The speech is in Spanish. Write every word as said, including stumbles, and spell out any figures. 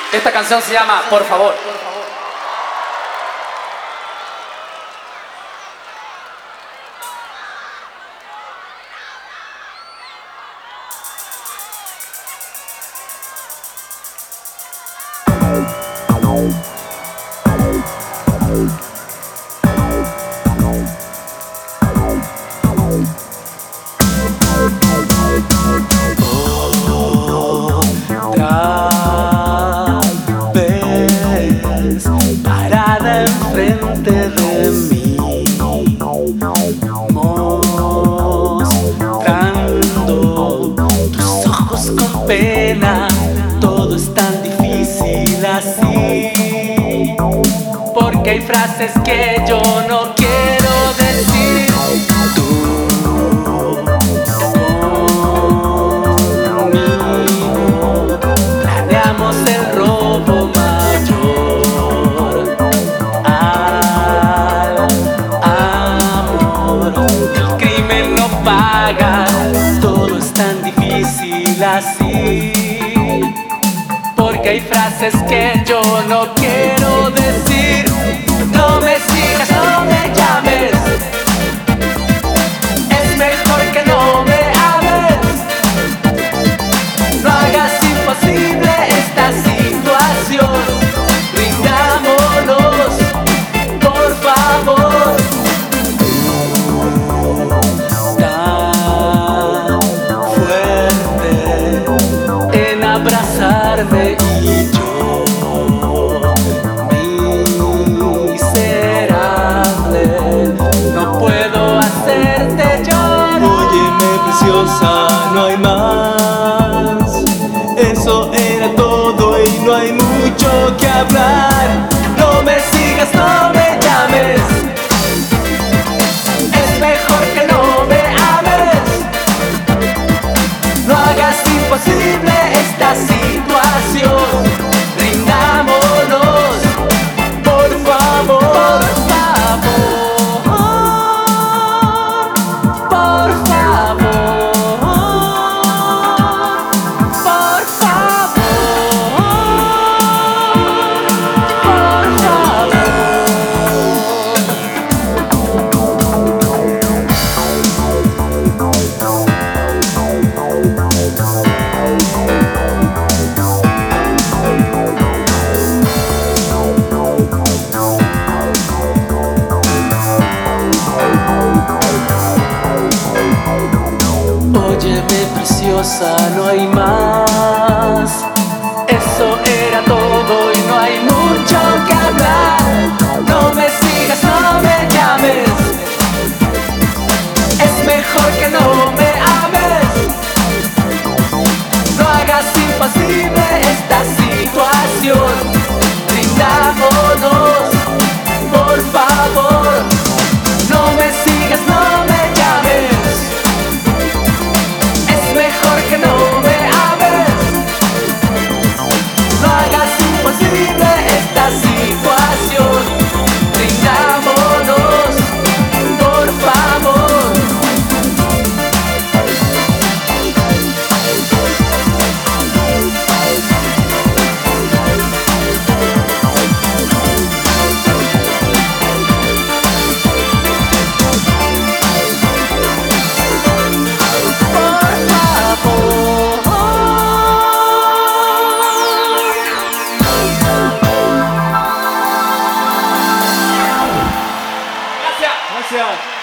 Esta canción se llama Por favor. Parada enfrente de mí, mostrando tus ojos con pena. Todo es tan difícil así, porque hay frases que yo no quiero decir. Tú conmigo planeamos el robo mayor al amor. El crimen no paga, todo es tan difícil así, porque hay frases que yo no quiero decir. No me sigas, no me llames, es mejor que no me ames. No hagas imposible esta situación, rindámonos, por favor. Tan fuerte en abrazarme y yo miserable no puedo hacerte llorar. Óyeme, preciosa, no hay más. Eso era todo y no hay mucho que hablar. No me sigas, no me llames, es mejor que no me ames. No hagas imposible esta situación, rindámonos, por favor, por favor, por favor, por Óyeme, preciosa, no hay más. Eso era todo y no hay mucho que hablar. No me sigas, no me llames, es mejor que no me ames. No hagas imposible esta situación, rindámonos, por favor. No me sigas, no me llames, es mejor que no me ames. No hagas imposible esta situación, rindámonos, por favor. Gracias. Gracias.